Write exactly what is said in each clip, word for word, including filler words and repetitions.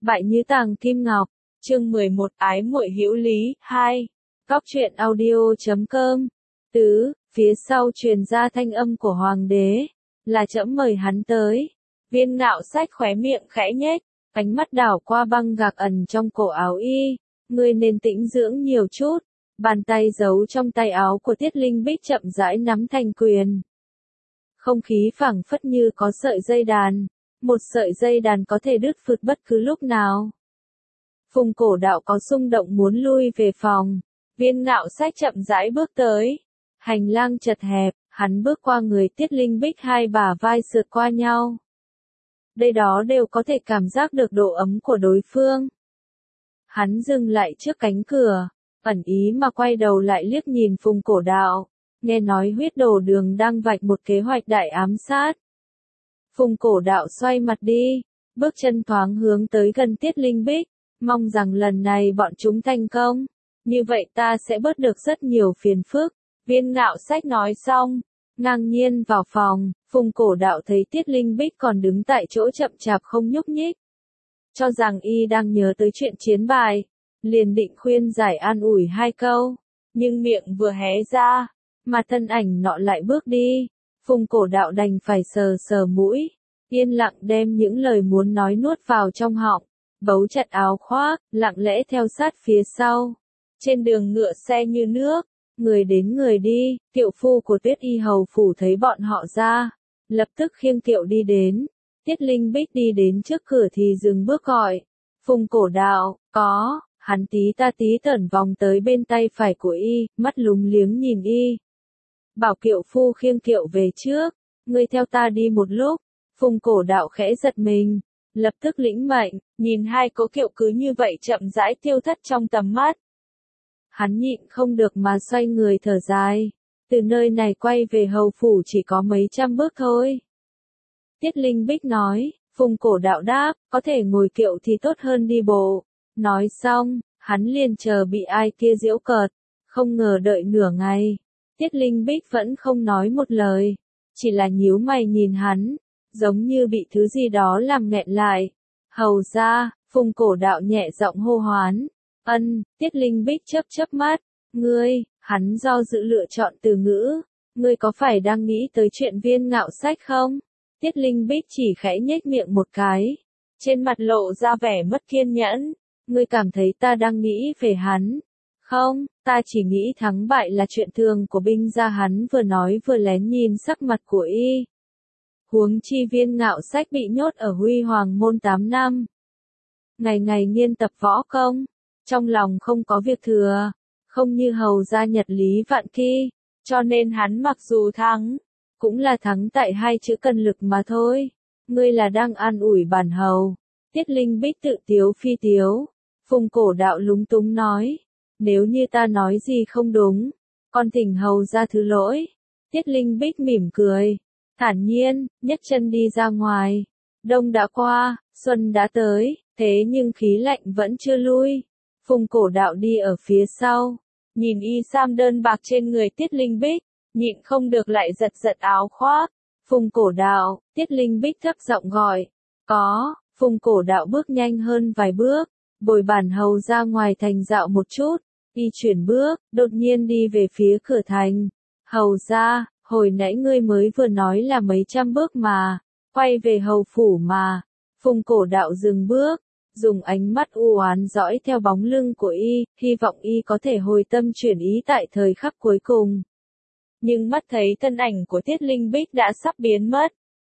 Bại như tàng kim ngọc, chương mười một ái muội hữu lý, hai. Cóc truyện audio chấm com. Tứ, phía sau truyền ra thanh âm của hoàng đế, là trẫm mời hắn tới. Viên Ngạo Sách khóe miệng khẽ nhếch, ánh mắt đảo qua băng gạc ẩn trong cổ áo y, ngươi nên tĩnh dưỡng nhiều chút. Bàn tay giấu trong tay áo của Tiết Linh Bích chậm rãi nắm thành quyền. Không khí phảng phất như có sợi dây đàn, một sợi dây đàn có thể đứt phượt bất cứ lúc nào. Phùng Cổ Đạo có xung động muốn lui về phòng, Viên Ngạo Sách chậm rãi bước tới. Hành lang chật hẹp, hắn bước qua người Tiết Linh Bích, hai bả vai sượt qua nhau. Đây đó đều có thể cảm giác được độ ấm của đối phương. Hắn dừng lại trước cánh cửa, ẩn ý mà quay đầu lại liếc nhìn Phùng Cổ Đạo, nghe nói huyết đồ đường đang vạch một kế hoạch đại ám sát. Phùng Cổ Đạo xoay mặt đi, bước chân thoáng hướng tới gần Tiết Linh Bích, mong rằng lần này bọn chúng thành công, như vậy ta sẽ bớt được rất nhiều phiền phức. Viên Ngạo Sách nói xong, ngang nhiên vào phòng. Phùng Cổ Đạo thấy Tiết Linh Bích còn đứng tại chỗ chậm chạp không nhúc nhích, cho rằng y đang nhớ tới chuyện chiến bài, liền định khuyên giải an ủi hai câu, nhưng miệng vừa hé ra, mà thân ảnh nọ lại bước đi. Phùng Cổ Đạo đành phải sờ sờ mũi, yên lặng đem những lời muốn nói nuốt vào trong họng, bấu chặt áo khoác, lặng lẽ theo sát phía sau. Trên đường ngựa xe như nước, người đến người đi, kiệu phu của Tuyết Y hầu phủ thấy bọn họ ra, lập tức khiêng kiệu đi đến. Tiết Linh Bích đi đến trước cửa thì dừng bước gọi, Phùng Cổ Đạo, có. Hắn tí ta tí tởn vòng tới bên tay phải của y, mắt lúng liếng nhìn y. Bảo kiệu phu khiêng kiệu về trước, ngươi theo ta đi một lúc. Phùng Cổ Đạo khẽ giật mình, lập tức lĩnh mệnh, nhìn hai cỗ kiệu cứ như vậy chậm rãi tiêu thất trong tầm mắt. Hắn nhịn không được mà xoay người thở dài, từ nơi này quay về hầu phủ chỉ có mấy trăm bước thôi. Tiết Linh Bích nói, Phùng Cổ Đạo đáp, có thể ngồi kiệu thì tốt hơn đi bộ. Nói xong, hắn liền chờ bị ai kia giễu cợt, không ngờ đợi nửa ngày. Tiết Linh Bích vẫn không nói một lời, chỉ là nhíu mày nhìn hắn, giống như bị thứ gì đó làm nghẹn lại. Hầu ra, Phùng Cổ Đạo nhẹ giọng hô hoán. Ân, Tiết Linh Bích chớp chớp mắt, ngươi, hắn do dự lựa chọn từ ngữ, ngươi có phải đang nghĩ tới chuyện Viên Ngạo Sách không? Tiết Linh Bích chỉ khẽ nhếch miệng một cái, trên mặt lộ ra vẻ mất kiên nhẫn. Ngươi cảm thấy ta đang nghĩ về hắn? Không, ta chỉ nghĩ thắng bại là chuyện thường của binh gia. Hắn vừa nói vừa lén nhìn sắc mặt của y. Huống chi Viên Ngạo Sách bị nhốt ở Huy Hoàng môn tám năm. Ngày ngày nghiên tập võ công, trong lòng không có việc thừa, không như hầu gia Nhật Lý Vạn Ki, cho nên hắn mặc dù thắng, cũng là thắng tại hai chữ cân lực mà thôi. Ngươi là đang an ủi bản hầu. Tiết Linh Bích tự tiếu phi tiếu. Phùng Cổ Đạo lúng túng nói, nếu như ta nói gì không đúng, con thỉnh hầu ra thứ lỗi. Tiết Linh Bích mỉm cười, thản nhiên, nhấc chân đi ra ngoài. Đông đã qua, xuân đã tới, thế nhưng khí lạnh vẫn chưa lui. Phùng Cổ Đạo đi ở phía sau, nhìn y sam đơn bạc trên người Tiết Linh Bích, nhịn không được lại giật giật áo khoác. Phùng Cổ Đạo, Tiết Linh Bích thấp giọng gọi, có. Phùng Cổ Đạo bước nhanh hơn vài bước, bồi bản hầu ra ngoài thành dạo một chút, y chuyển bước, đột nhiên đi về phía cửa thành. Hầu ra, hồi nãy ngươi mới vừa nói là mấy trăm bước mà, quay về hầu phủ mà. Phùng Cổ Đạo dừng bước, dùng ánh mắt u oán dõi theo bóng lưng của y, hy vọng y có thể hồi tâm chuyển ý tại thời khắc cuối cùng. Nhưng mắt thấy thân ảnh của Tiết Linh Bích đã sắp biến mất,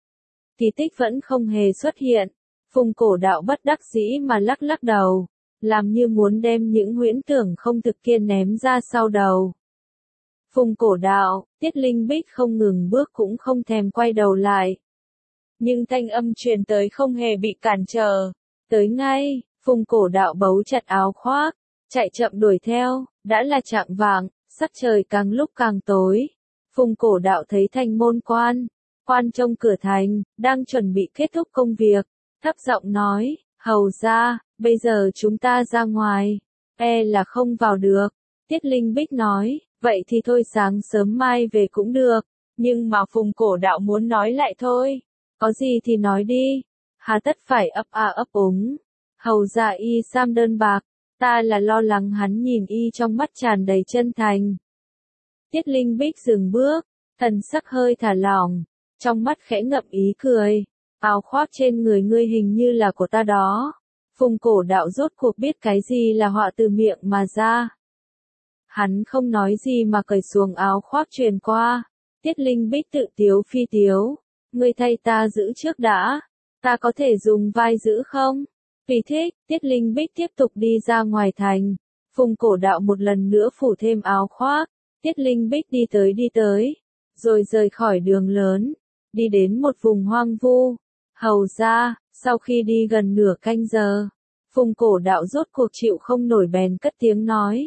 kỳ tích vẫn không hề xuất hiện. Phùng Cổ Đạo bất đắc dĩ mà lắc lắc đầu, làm như muốn đem những huyễn tưởng không thực kia ném ra sau đầu. Phùng Cổ Đạo, Tiết Linh Bích không ngừng bước cũng không thèm quay đầu lại. Nhưng thanh âm truyền tới không hề bị cản trở. Tới ngay, Phùng Cổ Đạo bấu chặt áo khoác, chạy chậm đuổi theo, đã là chạng vạng, sắc trời càng lúc càng tối. Phùng Cổ Đạo thấy thành môn quan, quan trông cửa thành, đang chuẩn bị kết thúc công việc. Thấp giọng nói, hầu ra, bây giờ chúng ta ra ngoài, e là không vào được. Tiết Linh Bích nói, vậy thì thôi sáng sớm mai về cũng được, nhưng mà Phùng Cổ Đạo muốn nói lại thôi, có gì thì nói đi, hà tất phải ấp a ấp úng. Hầu ra y sam đơn bạc, ta là lo lắng hắn nhìn y trong mắt tràn đầy chân thành. Tiết Linh Bích dừng bước, thần sắc hơi thả lỏng, trong mắt khẽ ngậm ý cười, áo khoác trên người ngươi hình như là của ta đó. Phùng Cổ Đạo rốt cuộc biết cái gì là họa từ miệng mà ra. Hắn không nói gì mà cởi xuồng áo khoác truyền qua. Tiết Linh Bích tự tiếu phi tiếu, ngươi thay ta giữ trước đã, ta có thể dùng vai giữ không? Tùy thích, Tiết Linh Bích tiếp tục đi ra ngoài thành. Phùng Cổ Đạo một lần nữa phủ thêm áo khoác. Tiết Linh Bích đi tới đi tới, rồi rời khỏi đường lớn, đi đến một vùng hoang vu. Hầu ra, sau khi đi gần nửa canh giờ, Phùng Cổ Đạo rốt cuộc chịu không nổi bèn cất tiếng nói.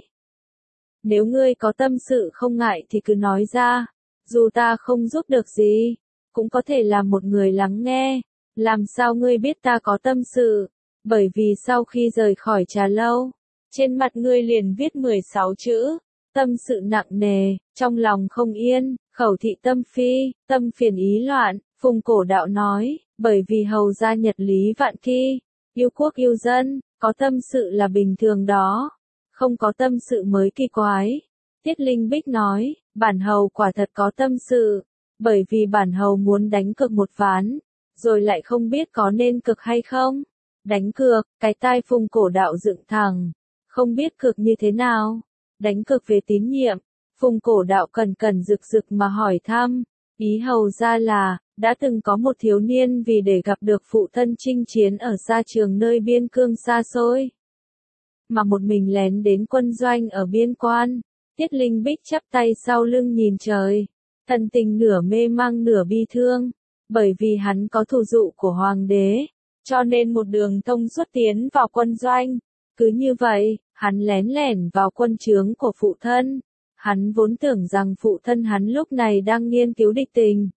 Nếu ngươi có tâm sự không ngại thì cứ nói ra, dù ta không giúp được gì, cũng có thể làm một người lắng nghe. Làm sao ngươi biết ta có tâm sự? Bởi vì sau khi rời khỏi trà lâu, trên mặt ngươi liền viết mười sáu chữ, tâm sự nặng nề, trong lòng không yên, khẩu thị tâm phi, tâm phiền ý loạn. Phùng Cổ Đạo nói, bởi vì hầu gia nhật lý vạn thi, yêu quốc yêu dân, có tâm sự là bình thường đó, không có tâm sự mới kỳ quái. Tiết Linh Bích nói, bản hầu quả thật có tâm sự, bởi vì bản hầu muốn đánh cược một ván, rồi lại không biết có nên cược hay không. Đánh cược, cái tai Phùng Cổ Đạo dựng thẳng, không biết cược như thế nào. Đánh cược về tín nhiệm. Phùng Cổ Đạo cẩn cẩn rực rực mà hỏi thăm, ý hầu ra là, đã từng có một thiếu niên vì để gặp được phụ thân chinh chiến ở xa trường nơi biên cương xa xôi, mà một mình lén đến quân doanh ở biên quan. Tiết Linh Bích chắp tay sau lưng nhìn trời, thần tình nửa mê mang nửa bi thương, bởi vì hắn có thù dụ của hoàng đế, cho nên một đường thông suốt tiến vào quân doanh. Cứ như vậy, hắn lén lẻn vào quân trướng của phụ thân. Hắn vốn tưởng rằng phụ thân hắn lúc này đang nghiên cứu địch tình,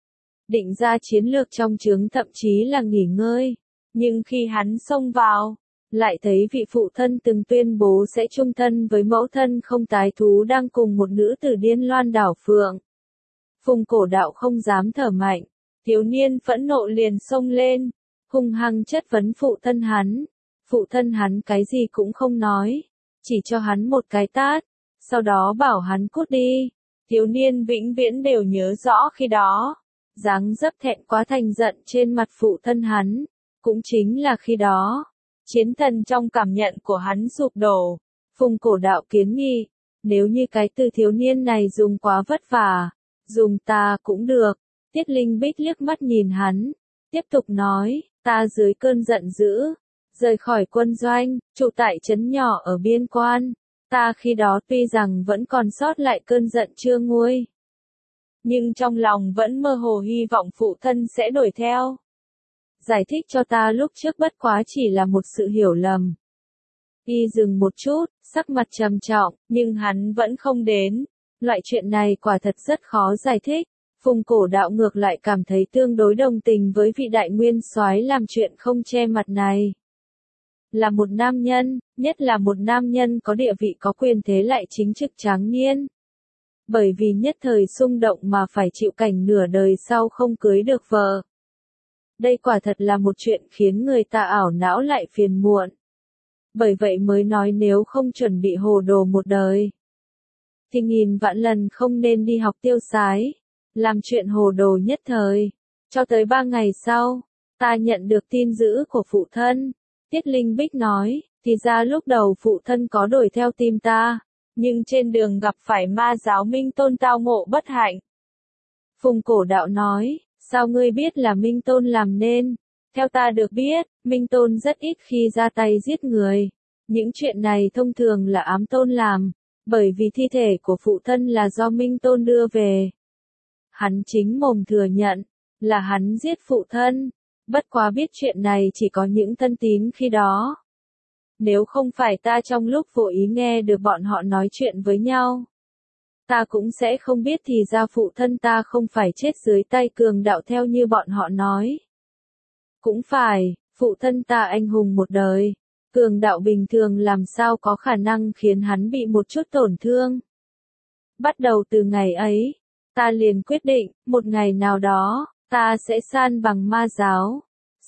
định ra chiến lược trong trướng, thậm chí là nghỉ ngơi. Nhưng khi hắn xông vào, lại thấy vị phụ thân từng tuyên bố sẽ chung thân với mẫu thân không tái thú đang cùng một nữ tử điên loan đảo phượng. Phùng Cổ Đạo không dám thở mạnh, thiếu niên phẫn nộ liền xông lên, hung hăng chất vấn phụ thân hắn. Phụ thân hắn cái gì cũng không nói, chỉ cho hắn một cái tát, sau đó bảo hắn cút đi. Thiếu niên vĩnh viễn đều nhớ rõ khi đó, dáng dấp thẹn quá thành giận trên mặt phụ thân hắn, cũng chính là khi đó, chiến thần trong cảm nhận của hắn sụp đổ. Phùng Cổ Đạo kiến nghị, nếu như cái từ thiếu niên này dùng quá vất vả, dùng ta cũng được. Tiết Linh Bích liếc mắt nhìn hắn, tiếp tục nói, ta dưới cơn giận dữ, rời khỏi quân doanh, trụ tại trấn nhỏ ở biên quan. Ta khi đó tuy rằng vẫn còn sót lại cơn giận chưa nguôi, nhưng trong lòng vẫn mơ hồ hy vọng phụ thân sẽ đuổi theo. Giải thích cho ta lúc trước bất quá chỉ là một sự hiểu lầm. Y dừng một chút, sắc mặt trầm trọng, nhưng hắn vẫn không đến. Loại chuyện này quả thật rất khó giải thích. Phùng Cổ Đạo ngược lại cảm thấy tương đối đồng tình với vị đại nguyên soái làm chuyện không che mặt này. Là một nam nhân, nhất là một nam nhân có địa vị có quyền thế lại chính trực tráng niên. Bởi vì nhất thời xung động mà phải chịu cảnh nửa đời sau không cưới được vợ. Đây quả thật là một chuyện khiến người ta ảo não lại phiền muộn. Bởi vậy mới nói nếu không chuẩn bị hồ đồ một đời, thì nghìn vạn lần không nên đi học tiêu sái, làm chuyện hồ đồ nhất thời. Cho tới ba ngày sau, ta nhận được tin dữ của phụ thân. Tiết Linh Bích nói, thì ra lúc đầu phụ thân có đuổi theo tìm ta, nhưng trên đường gặp phải ma giáo Minh Tôn tao ngộ bất hạnh. Phùng Cổ Đạo nói, sao ngươi biết là Minh Tôn làm nên? Theo ta được biết, Minh Tôn rất ít khi ra tay giết người. Những chuyện này thông thường là ám tôn làm, bởi vì thi thể của phụ thân là do Minh Tôn đưa về. Hắn chính mồm thừa nhận, là hắn giết phụ thân. Bất quá biết chuyện này chỉ có những thân tín khi đó. Nếu không phải ta trong lúc vô ý nghe được bọn họ nói chuyện với nhau, ta cũng sẽ không biết thì ra phụ thân ta không phải chết dưới tay cường đạo theo như bọn họ nói. Cũng phải, phụ thân ta anh hùng một đời, cường đạo bình thường làm sao có khả năng khiến hắn bị một chút tổn thương. Bắt đầu từ ngày ấy, ta liền quyết định, một ngày nào đó, ta sẽ san bằng ma giáo,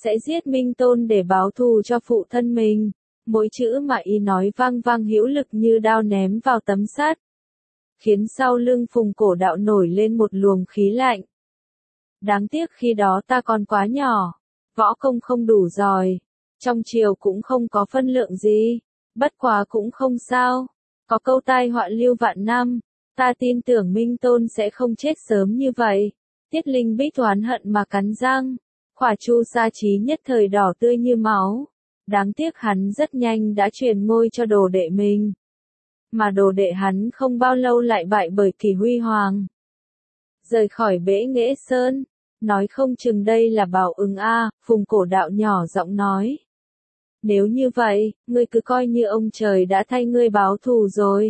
sẽ giết Minh Tôn để báo thù cho phụ thân mình. Mỗi chữ mà y nói vang vang hữu lực như đao ném vào tấm sắt, khiến sau lưng Phùng Cổ Đạo nổi lên một luồng khí lạnh. Đáng tiếc khi đó ta còn quá nhỏ, võ công không đủ giỏi, trong triều cũng không có phân lượng gì, bất quá cũng không sao, có câu tai họa lưu vạn năm, ta tin tưởng Minh Tôn sẽ không chết sớm như vậy. Tiết Linh Bích oán hận mà cắn răng, khỏa chu sa trí nhất thời đỏ tươi như máu. Đáng tiếc hắn rất nhanh đã truyền ngôi cho đồ đệ mình. Mà đồ đệ hắn không bao lâu lại bại bởi Kỳ Huy Hoàng. Rời khỏi Bể Nghệ Sơn, nói không chừng đây là báo ứng a, Phùng Cổ Đạo nhỏ giọng nói. Nếu như vậy, ngươi cứ coi như ông trời đã thay ngươi báo thù rồi.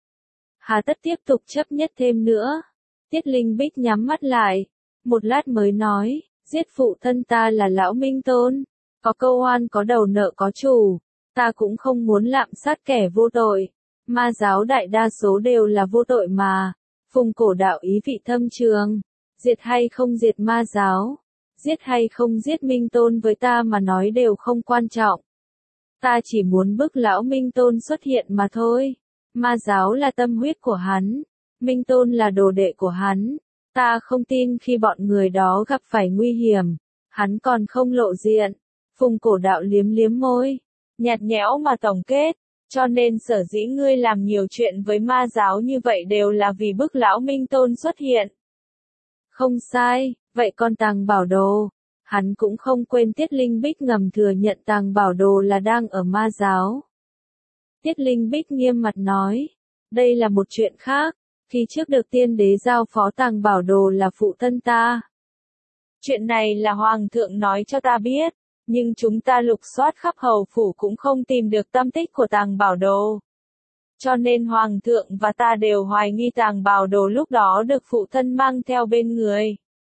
Hà tất tiếp tục chấp nhất thêm nữa. Tiết Linh Bích nhắm mắt lại, một lát mới nói, giết phụ thân ta là Lão Minh Tôn. Có câu oan có đầu nợ có chủ, ta cũng không muốn lạm sát kẻ vô tội. Ma giáo đại đa số đều là vô tội mà. Phùng Cổ Đạo ý vị thâm trường. Diệt hay không diệt ma giáo, giết hay không giết Minh Tôn với ta mà nói đều không quan trọng. Ta chỉ muốn bức Lão Minh Tôn xuất hiện mà thôi. Ma giáo là tâm huyết của hắn, Minh Tôn là đồ đệ của hắn. Ta không tin khi bọn người đó gặp phải nguy hiểm, hắn còn không lộ diện. Phùng Cổ Đạo liếm liếm môi, nhạt nhẽo mà tổng kết, cho nên sở dĩ ngươi làm nhiều chuyện với ma giáo như vậy đều là vì bức Lão Minh Tôn xuất hiện. Không sai, vậy còn Tàng Bảo Đồ, hắn cũng không quên Tiết Linh Bích ngầm thừa nhận Tàng Bảo Đồ là đang ở ma giáo. Tiết Linh Bích nghiêm mặt nói, đây là một chuyện khác, khi trước được tiên đế giao phó Tàng Bảo Đồ là phụ thân ta. Chuyện này là Hoàng thượng nói cho ta biết. Nhưng chúng ta lục soát khắp hầu phủ cũng không tìm được tâm tích của Tàng Bảo Đồ. Cho nên Hoàng thượng và ta đều hoài nghi Tàng Bảo Đồ lúc đó được phụ thân mang theo bên người.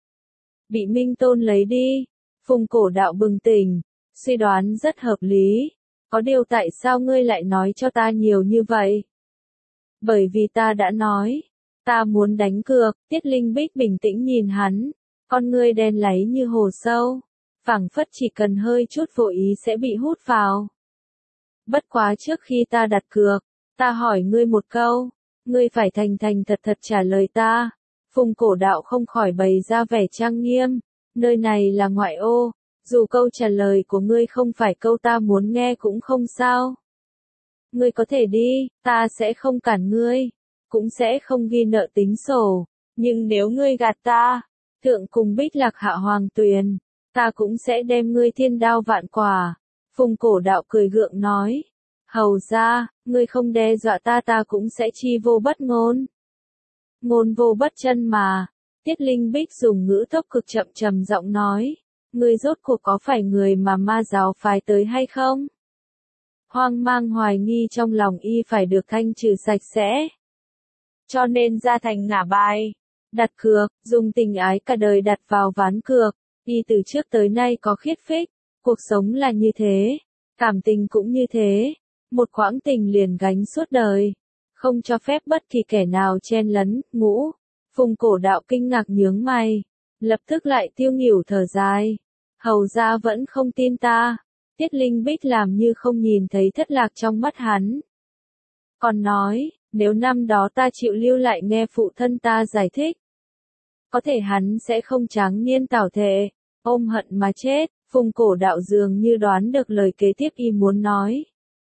Bị Minh Tôn lấy đi. Phùng Cổ Đạo bừng tỉnh, suy đoán rất hợp lý. Có điều tại sao ngươi lại nói cho ta nhiều như vậy? Bởi vì ta đã nói, ta muốn đánh cược. Tiết Linh Bích bình tĩnh nhìn hắn, con ngươi đen láy như hồ sâu. Phảng phất chỉ cần hơi chút vô ý sẽ bị hút vào. Bất quá trước khi ta đặt cược, ta hỏi ngươi một câu, ngươi phải thành thành thật thật trả lời ta. Phùng Cổ Đạo không khỏi bày ra vẻ trang nghiêm, nơi này là ngoại ô, dù câu trả lời của ngươi không phải câu ta muốn nghe cũng không sao. Ngươi có thể đi, ta sẽ không cản ngươi, cũng sẽ không ghi nợ tính sổ, nhưng nếu ngươi gạt ta, thượng cùng Bích Lạc hạ Hoàng Tuyền, ta cũng sẽ đem ngươi thiên đao vạn quả. Phùng Cổ Đạo cười gượng nói, hầu ra, ngươi không đe dọa ta ta cũng sẽ chi vô bất ngôn. Ngôn vô bất chân mà. Tiết Linh Bích dùng ngữ tốc cực chậm trầm giọng nói, ngươi rốt cuộc có phải người mà ma giáo phái tới hay không? Hoang mang hoài nghi trong lòng y phải được thanh trừ sạch sẽ. Cho nên ra thành ngả bài, đặt cược, dùng tình ái cả đời đặt vào ván cược. Y từ trước tới nay có khiết phích, cuộc sống là như thế, cảm tình cũng như thế, một quãng tình liền gánh suốt đời, không cho phép bất kỳ kẻ nào chen lấn. Ngũ, Phùng Cổ Đạo kinh ngạc nhướng mày, lập tức lại tiêu nghỉu thở dài, hầu ra vẫn không tin ta. Tiết Linh Bích làm như không nhìn thấy thất lạc trong mắt hắn. Còn nói, nếu năm đó ta chịu lưu lại nghe phụ thân ta giải thích, có thể hắn sẽ không tráng niên tảo thể, ôm hận mà chết. Phùng Cổ Đạo dường như đoán được lời kế tiếp y muốn nói.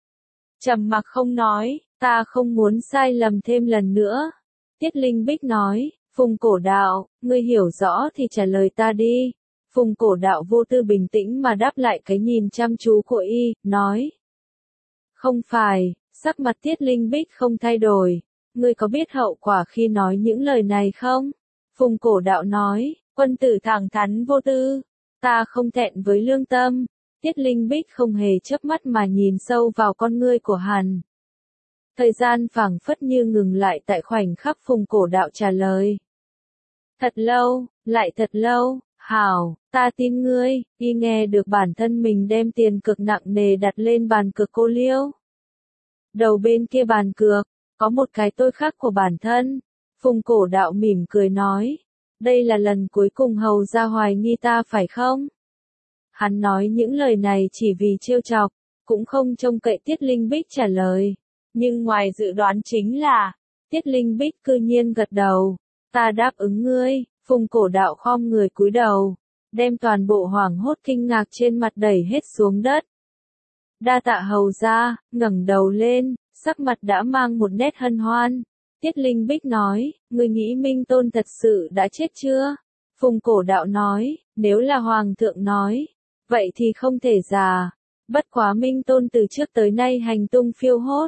Trầm mặc không nói, ta không muốn sai lầm thêm lần nữa. Tiết Linh Bích nói, Phùng Cổ Đạo, ngươi hiểu rõ thì trả lời ta đi. Phùng Cổ Đạo vô tư bình tĩnh mà đáp lại cái nhìn chăm chú của y, nói. Không phải, sắc mặt Tiết Linh Bích không thay đổi. Ngươi có biết hậu quả khi nói những lời này không? Phùng Cổ Đạo nói, quân tử thẳng thắn vô tư. Ta không thẹn với lương tâm. Tiết Linh Bích không hề chớp mắt mà nhìn sâu vào con ngươi của hắn. Thời gian phảng phất như ngừng lại tại khoảnh khắc Phùng Cổ Đạo trả lời. Thật lâu, lại thật lâu, hảo, ta tin ngươi. Y nghe được bản thân mình đem tiền cực nặng nề đặt lên bàn cược cô liêu. Đầu bên kia bàn cược, có một cái tôi khác của bản thân. Phùng Cổ Đạo mỉm cười nói. Đây là lần cuối cùng hầu ra hoài nghi ta phải không? Hắn nói những lời này chỉ vì trêu chọc, cũng không trông cậy Tiết Linh Bích trả lời. Nhưng ngoài dự đoán chính là, Tiết Linh Bích cư nhiên gật đầu. Ta đáp ứng ngươi. Phùng Cổ Đạo khom người cúi đầu, đem toàn bộ hoảng hốt kinh ngạc trên mặt đẩy hết xuống đất. Đa tạ hầu gia. Ngẩng đầu lên, sắc mặt đã mang một nét hân hoan. Tiết Linh Bích nói, ngươi nghĩ Minh Tôn thật sự đã chết chưa? Phùng Cổ Đạo nói, nếu là Hoàng thượng nói, vậy thì không thể giả. Bất quá Minh Tôn từ trước tới nay hành tung phiêu hốt.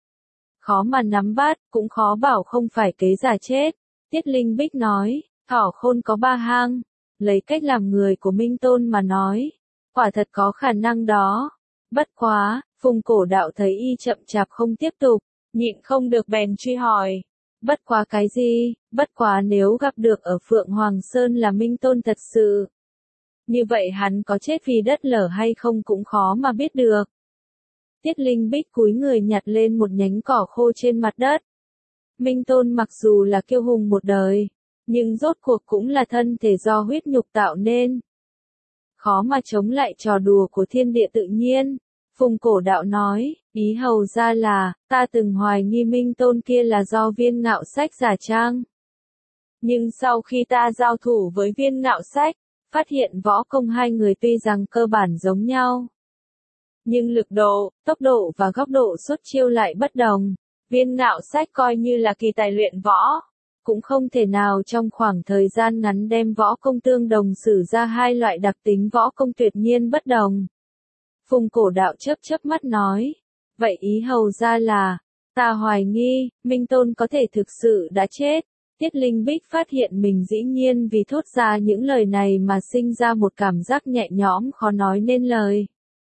Khó mà nắm bắt, cũng khó bảo không phải kế giả chết. Tiết Linh Bích nói, thỏ khôn có ba hang. Lấy cách làm người của Minh Tôn mà nói, quả thật có khả năng đó. Bất quá, Phùng Cổ Đạo thấy y chậm chạp không tiếp tục, nhịn không được bèn truy hỏi. Bất quá cái gì? Bất quá nếu gặp được ở Phượng Hoàng Sơn là Minh Tôn thật sự. Như vậy hắn có chết vì đất lở hay không cũng khó mà biết được. Tiết Linh Bích cúi người nhặt lên một nhánh cỏ khô trên mặt đất. Minh Tôn mặc dù là kiêu hùng một đời, nhưng rốt cuộc cũng là thân thể do huyết nhục tạo nên. Khó mà chống lại trò đùa của thiên địa tự nhiên. Phùng Cổ Đạo nói, ý hầu ra là, ta từng hoài nghi Minh Tôn kia là do Viên Ngạo Sách giả trang. Nhưng sau khi ta giao thủ với Viên Ngạo Sách, phát hiện võ công hai người tuy rằng cơ bản giống nhau. Nhưng lực độ, tốc độ và góc độ xuất chiêu lại bất đồng. Viên Ngạo Sách coi như là kỳ tài luyện võ, cũng không thể nào trong khoảng thời gian ngắn đem võ công tương đồng sử ra hai loại đặc tính võ công tuyệt nhiên bất đồng. Phùng Cổ Đạo chớp chớp mắt nói, vậy ý hầu ra là, ta hoài nghi, Minh Tôn có thể thực sự đã chết. Tiết Linh Bích phát hiện mình dĩ nhiên vì thốt ra những lời này mà sinh ra một cảm giác nhẹ nhõm khó nói nên lời.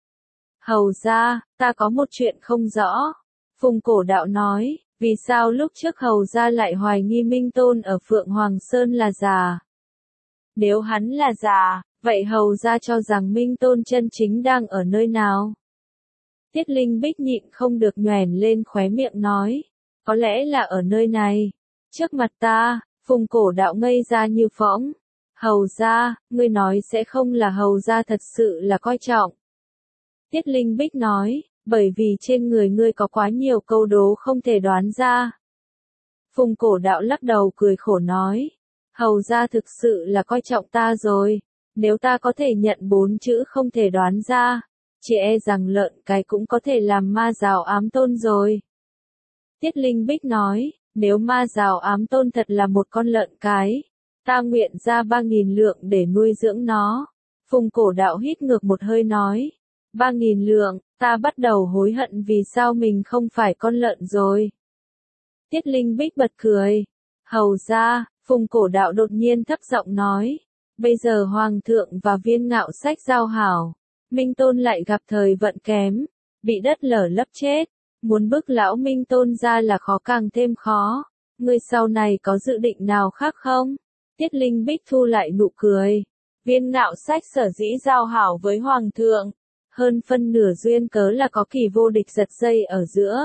Hầu ra, ta có một chuyện không rõ. Phùng Cổ Đạo nói, vì sao lúc trước hầu ra lại hoài nghi Minh Tôn ở Phượng Hoàng Sơn là giả? Nếu hắn là giả, vậy hầu ra cho rằng Minh Tôn chân chính đang ở nơi nào? Tiết Linh Bích nhịn không được nhoẻn lên khóe miệng nói, có lẽ là ở nơi này. Trước mặt ta, Phùng Cổ Đạo ngây ra như phỗng. Hầu ra, ngươi nói sẽ không là hầu ra thật sự là coi trọng. Tiết Linh Bích nói, bởi vì trên người ngươi có quá nhiều câu đố không thể đoán ra. Phùng Cổ Đạo lắc đầu cười khổ nói, hầu ra thực sự là coi trọng ta rồi. Nếu ta có thể nhận bốn chữ không thể đoán ra, chỉ e rằng lợn cái cũng có thể làm ma rào ám tôn rồi. Tiết Linh Bích nói, nếu ma rào ám tôn thật là một con lợn cái, ta nguyện ra ba nghìn lượng để nuôi dưỡng nó. Phùng Cổ Đạo hít ngược một hơi nói, ba nghìn lượng, ta bắt đầu hối hận vì sao mình không phải con lợn rồi. Tiết Linh Bích bật cười, hầu ra, Phùng Cổ Đạo đột nhiên thấp giọng nói, bây giờ Hoàng thượng và Viên Ngạo Sách giao hảo, Minh Tôn lại gặp thời vận kém, bị đất lở lấp chết, muốn bức lão Minh Tôn ra là khó càng thêm khó. Ngươi sau này có dự định nào khác không? Tiết Linh Bích thu lại nụ cười. Viên Ngạo Sách sở dĩ giao hảo với Hoàng thượng, hơn phân nửa duyên cớ là có Kỳ Vô Địch giật dây ở giữa.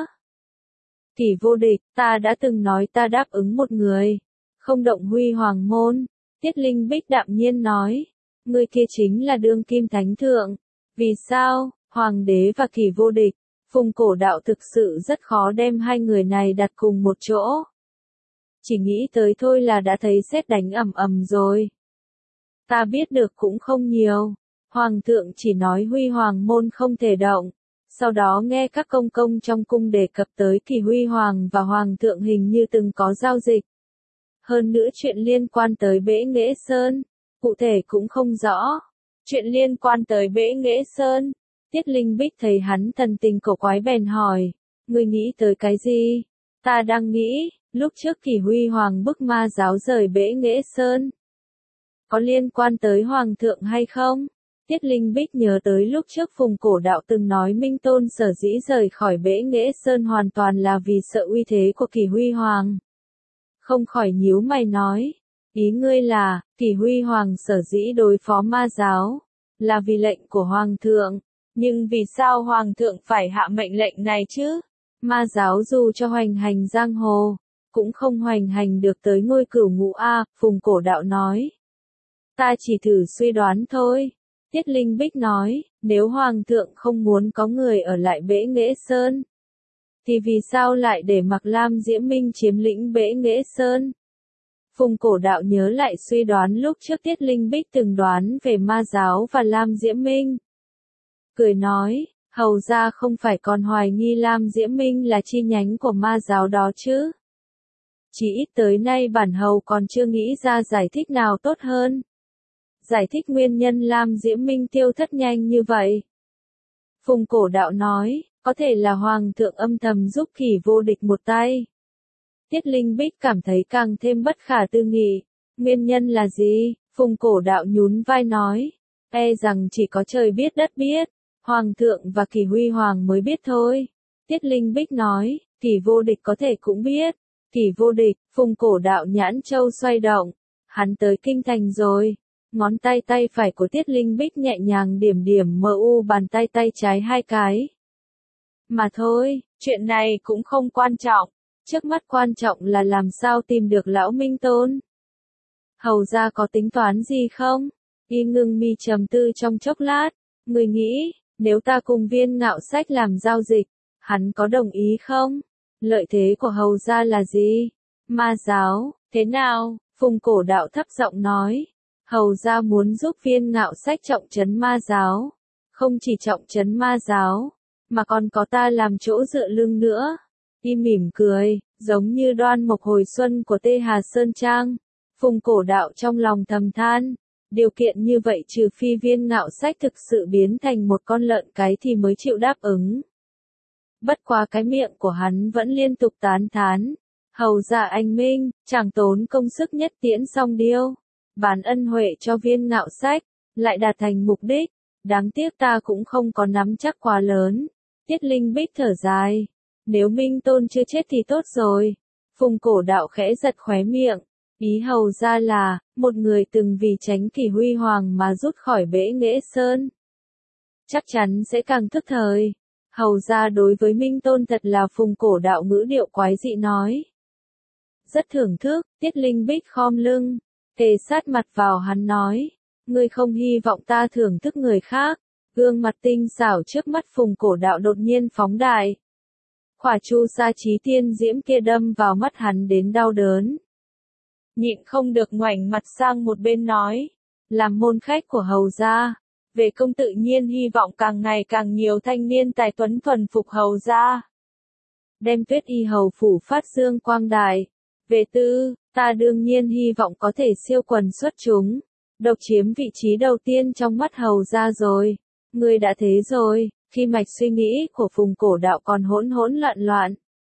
Kỳ Vô Địch, ta đã từng nói ta đáp ứng một người, không động Huy Hoàng môn. Tiết Linh Bích đạm nhiên nói, người kia chính là đương kim thánh thượng. Vì sao? Hoàng đế và Kỳ Vô Địch. Phùng Cổ Đạo thực sự rất khó đem hai người này đặt cùng một chỗ. Chỉ nghĩ tới thôi là đã thấy sét đánh ầm ầm rồi. Ta biết được cũng không nhiều. Hoàng thượng chỉ nói Huy Hoàng môn không thể động. Sau đó nghe các công công trong cung đề cập tới Kỳ Huy Hoàng và Hoàng thượng hình như từng có giao dịch. Hơn nữa chuyện liên quan tới Bễ Nghệ Sơn, cụ thể cũng không rõ. Chuyện liên quan tới Bễ Nghệ Sơn. Tiết Linh Bích thấy hắn thần tình cổ quái bèn hỏi, ngươi nghĩ tới cái gì? Ta đang nghĩ, lúc trước Kỳ Huy Hoàng bức ma giáo rời Bễ Nghệ Sơn. Có liên quan tới Hoàng thượng hay không? Tiết Linh Bích nhớ tới lúc trước Phùng Cổ Đạo từng nói Minh Tôn sở dĩ rời khỏi Bễ Nghệ Sơn hoàn toàn là vì sợ uy thế của Kỳ Huy Hoàng. Không khỏi nhíu mày nói, ý ngươi là, Kỳ Huy Hoàng sở dĩ đối phó ma giáo, là vì lệnh của Hoàng thượng. Nhưng vì sao Hoàng thượng phải hạ mệnh lệnh này chứ? Ma giáo dù cho hoành hành giang hồ, cũng không hoành hành được tới ngôi cửu ngũ A, Phùng Cổ Đạo nói. Ta chỉ thử suy đoán thôi. Tiết Linh Bích nói, nếu Hoàng thượng không muốn có người ở lại Bể Nghệ Sơn, thì vì sao lại để mặc Lam Diễm Minh chiếm lĩnh Bể Nghệ Sơn? Phùng Cổ Đạo nhớ lại suy đoán lúc trước Tiết Linh Bích từng đoán về ma giáo và Lam Diễm Minh. Cười nói, hầu ra không phải còn hoài nghi Lam Diễm Minh là chi nhánh của ma giáo đó chứ? Chỉ ít tới nay bản hầu còn chưa nghĩ ra giải thích nào tốt hơn. Giải thích nguyên nhân Lam Diễm Minh tiêu thất nhanh như vậy. Phùng Cổ Đạo nói, có thể là Hoàng thượng âm thầm giúp Kỷ Vô Địch một tay. Tiết Linh Bích cảm thấy càng thêm bất khả tư nghị. Nguyên nhân là gì? Phùng Cổ Đạo nhún vai nói, e rằng chỉ có trời biết đất biết, Hoàng thượng và Kỷ Huy Hoàng mới biết thôi. Tiết Linh Bích nói, Kỷ Vô Địch có thể cũng biết. Kỷ Vô Địch, Phùng Cổ Đạo nhãn châu xoay động, hắn tới kinh thành rồi. Ngón tay tay phải của Tiết Linh Bích nhẹ nhàng điểm điểm mờ u bàn tay tay trái hai cái. Mà thôi, chuyện này cũng không quan trọng. Trước mắt quan trọng là làm sao tìm được lão Minh Tôn. Hầu ra có tính toán gì không? Y ngưng mi trầm tư trong chốc lát. Người nghĩ, nếu ta cùng Viên Ngạo Sách làm giao dịch, hắn có đồng ý không? Lợi thế của hầu ra là gì? Ma giáo, thế nào? Phùng Cổ Đạo thấp giọng nói. Hầu ra muốn giúp Viên Ngạo Sách trọng trấn ma giáo. Không chỉ trọng trấn ma giáo, mà còn có ta làm chỗ dựa lưng nữa. Y mỉm cười, giống như Đoan Mộc hồi xuân của Tê Hà Sơn Trang. Phùng Cổ Đạo trong lòng thầm than. Điều kiện như vậy trừ phi Viên Ngạo Sách thực sự biến thành một con lợn cái thì mới chịu đáp ứng. Bất quá cái miệng của hắn vẫn liên tục tán thán. Hầu ra anh minh, chẳng tốn công sức nhất tiễn xong điêu. Bán ân huệ cho Viên Ngạo Sách, lại đạt thành mục đích. Đáng tiếc ta cũng không có nắm chắc quá lớn. Tiết Linh Bích thở dài. Nếu Minh Tôn chưa chết thì tốt rồi. Phùng Cổ Đạo khẽ giật khóe miệng. Ý hầu ra là, một người từng vì tránh Kỷ Huy Hoàng mà rút khỏi Bể Nghệ Sơn. Chắc chắn sẽ càng thức thời. Hầu ra đối với Minh Tôn thật là Phùng Cổ Đạo ngữ điệu quái dị nói. Rất thưởng thức, Tiết Linh Bích khom lưng, kề sát mặt vào hắn nói. Ngươi không hy vọng ta thưởng thức người khác. Gương mặt tinh xảo trước mắt Phùng Cổ Đạo đột nhiên phóng đại. Khỏa chu sa trí tiên diễm kia đâm vào mắt hắn đến đau đớn. Nhịn không được ngoảnh mặt sang một bên nói. Làm môn khách của hầu gia. Về công tự nhiên hy vọng càng ngày càng nhiều thanh niên tài tuấn thuần phục hầu gia. Đem Tuyết Y hầu phủ phát dương quang đại. Về tư, ta đương nhiên hy vọng có thể siêu quần xuất chúng. Độc chiếm vị trí đầu tiên trong mắt hầu gia rồi. Ngươi đã thế rồi. Khi mạch suy nghĩ của Phùng Cổ Đạo còn hỗn hỗn loạn loạn,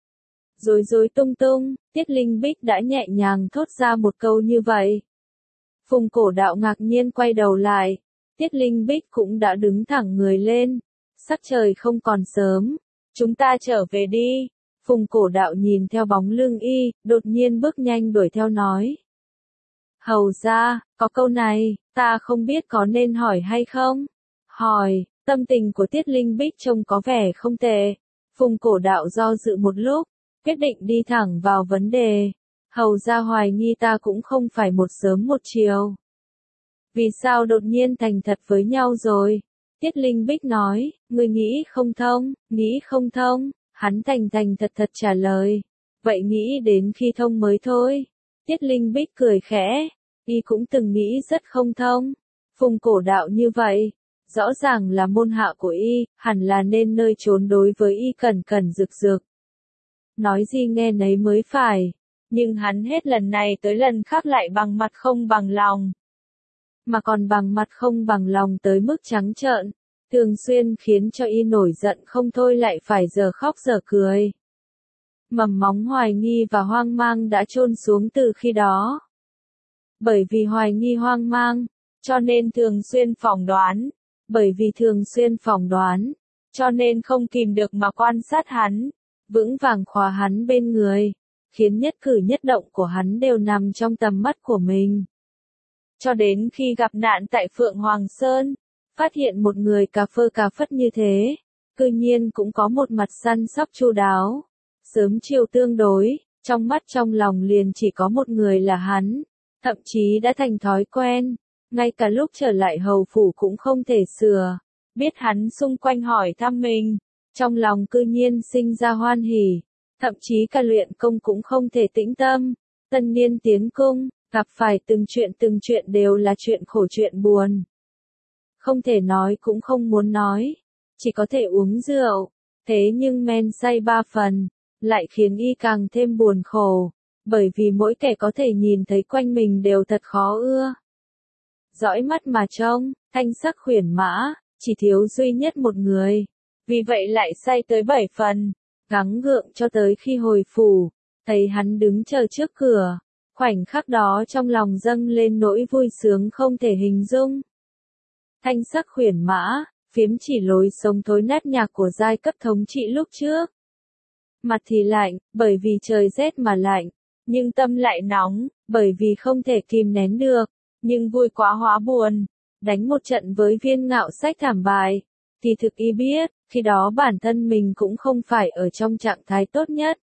rối rối tung tung, Tiết Linh Bích đã nhẹ nhàng thốt ra một câu như vậy. Phùng Cổ Đạo ngạc nhiên quay đầu lại, Tiết Linh Bích cũng đã đứng thẳng người lên. Sắc trời không còn sớm, chúng ta trở về đi. Phùng Cổ Đạo nhìn theo bóng lưng y, đột nhiên bước nhanh đuổi theo nói. Hầu ra, có câu này, ta không biết có nên hỏi hay không? Hỏi. Tâm tình của Tiết Linh Bích trông có vẻ không tệ. Phùng Cổ Đạo do dự một lúc, quyết định đi thẳng vào vấn đề. Hầu ra hoài nghi ta cũng không phải một sớm một chiều. Vì sao đột nhiên thành thật với nhau rồi? Tiết Linh Bích nói, ngươi nghĩ không thông, nghĩ không thông. Hắn thành thành thật thật trả lời. Vậy nghĩ đến khi thông mới thôi. Tiết Linh Bích cười khẽ. Y cũng từng nghĩ rất không thông. Phùng Cổ Đạo như vậy. Rõ ràng là môn hạ của y, hẳn là nên nơi trốn đối với y cẩn cẩn rực rực. Nói gì nghe nấy mới phải, nhưng hắn hết lần này tới lần khác lại bằng mặt không bằng lòng. Mà còn bằng mặt không bằng lòng tới mức trắng trợn, thường xuyên khiến cho y nổi giận không thôi lại phải giờ khóc giờ cười. Mầm móng hoài nghi và hoang mang đã chôn xuống từ khi đó. Bởi vì hoài nghi hoang mang, cho nên thường xuyên phỏng đoán. Bởi vì thường xuyên phỏng đoán, cho nên không kìm được mà quan sát hắn, vững vàng khóa hắn bên người, khiến nhất cử nhất động của hắn đều nằm trong tầm mắt của mình. Cho đến khi gặp nạn tại Phượng Hoàng Sơn, phát hiện một người cà phơ cà phất như thế, cư nhiên cũng có một mặt săn sóc chu đáo, sớm chiều tương đối, trong mắt trong lòng liền chỉ có một người là hắn, thậm chí đã thành thói quen. ngay cả lúc trở lại hầu phủ cũng không thể sửa. Biết hắn xung quanh hỏi thăm mình, trong lòng cư nhiên sinh ra hoan hỉ, thậm chí cả luyện công cũng không thể tĩnh tâm. Tân niên tiến cung, gặp phải từng chuyện từng chuyện đều là chuyện khổ chuyện buồn. Không thể nói cũng không muốn nói, chỉ có thể uống rượu, thế nhưng men say ba phần, lại khiến y càng thêm buồn khổ, bởi vì mỗi kẻ có thể nhìn thấy quanh mình đều thật khó ưa. Dõi mắt mà trông, thanh sắc khuyển mã, chỉ thiếu duy nhất một người, vì vậy lại say tới bảy phần, gắng gượng cho tới khi hồi phủ, thấy hắn đứng chờ trước cửa, khoảnh khắc đó trong lòng dâng lên nỗi vui sướng không thể hình dung. Thanh sắc khuyển mã, phiếm chỉ lối sống thối nát nhạc của giai cấp thống trị lúc trước. Mặt thì lạnh, bởi vì trời rét mà lạnh, nhưng tâm lại nóng, bởi vì không thể kìm nén được, nhưng vui quá hóa buồn, đánh một trận với Viên Ngạo Sách thảm bại. Thì thực y biết, khi đó bản thân mình cũng không phải ở trong trạng thái tốt nhất.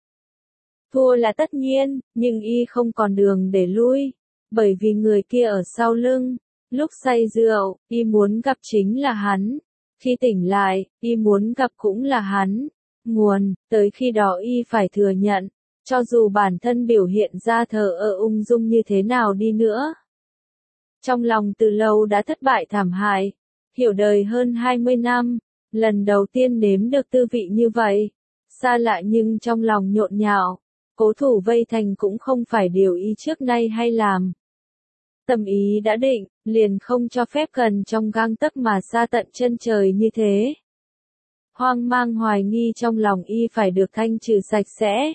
Thua là tất nhiên, nhưng y không còn đường để lui, bởi vì người kia ở sau lưng. Lúc say rượu, y muốn gặp chính là hắn. Khi tỉnh lại, y muốn gặp cũng là hắn. Nguồn, tới khi đó y phải thừa nhận, cho dù bản thân biểu hiện ra thờ ơ ung dung như thế nào đi nữa. Trong lòng từ lâu đã thất bại thảm hại, hiểu đời hơn hai mươi năm, lần đầu tiên nếm được tư vị như vậy. Xa lạ nhưng trong lòng nhộn nhạo, cố thủ vây thành cũng không phải điều y trước nay hay làm. Tâm ý đã định, liền không cho phép gần trong gang tấc mà xa tận chân trời như thế. Hoang mang hoài nghi trong lòng y phải được thanh trừ sạch sẽ.